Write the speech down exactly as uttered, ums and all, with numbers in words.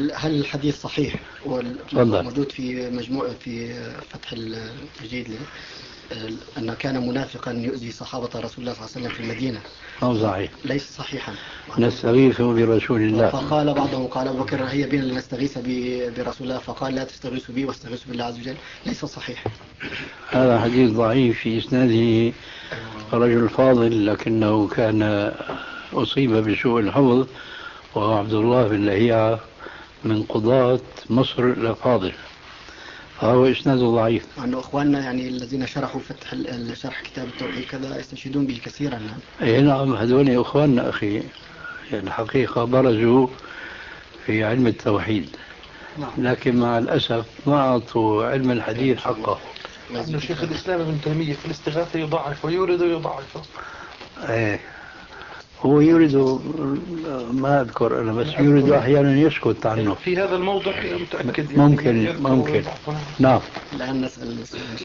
هل هل الحديث صحيح وموجود في مجموعة في فتح التجديد أن كان منافقا يؤذي صحابة رسول الله صلى الله عليه وسلم في المدينة؟ أو صحيح؟ ليس صحيحا. نستغيث برسول الله. فقال بعضهم قال أبو بكر هي بنا لنستغيث برسول الله، فقال لا تستغيثوا بي واستغيثوا بالله عز وجل. ليس صحيح. هذا حديث ضعيف في إسناده رجل فاضل لكنه كان أصيب بسوء الحفظ، وهو عبد الله بن لهيعة من قضاة مصر الأفاضل، فهو إسناده ضعيف. وأنه إخواننا يعني الذين شرحوا فتح شرح كتاب التوحيد كذا يستشهدون به كثيرا. أي نعم، هذول إخواننا أخي، يعني الحقيقة برزوا في علم التوحيد، لكن مع الأسف ما أعطوا علم الحديث حقه. أن شيخ الإسلام ابن تيمية في الاستغاثة يضعف ويورد ويضعف. ايه هو يريد، ما أذكر أنا، بس يريد أحيانا يسكت عنه في هذا الموضوع. متأكد ممكن ممكن نعم. الآن نسأل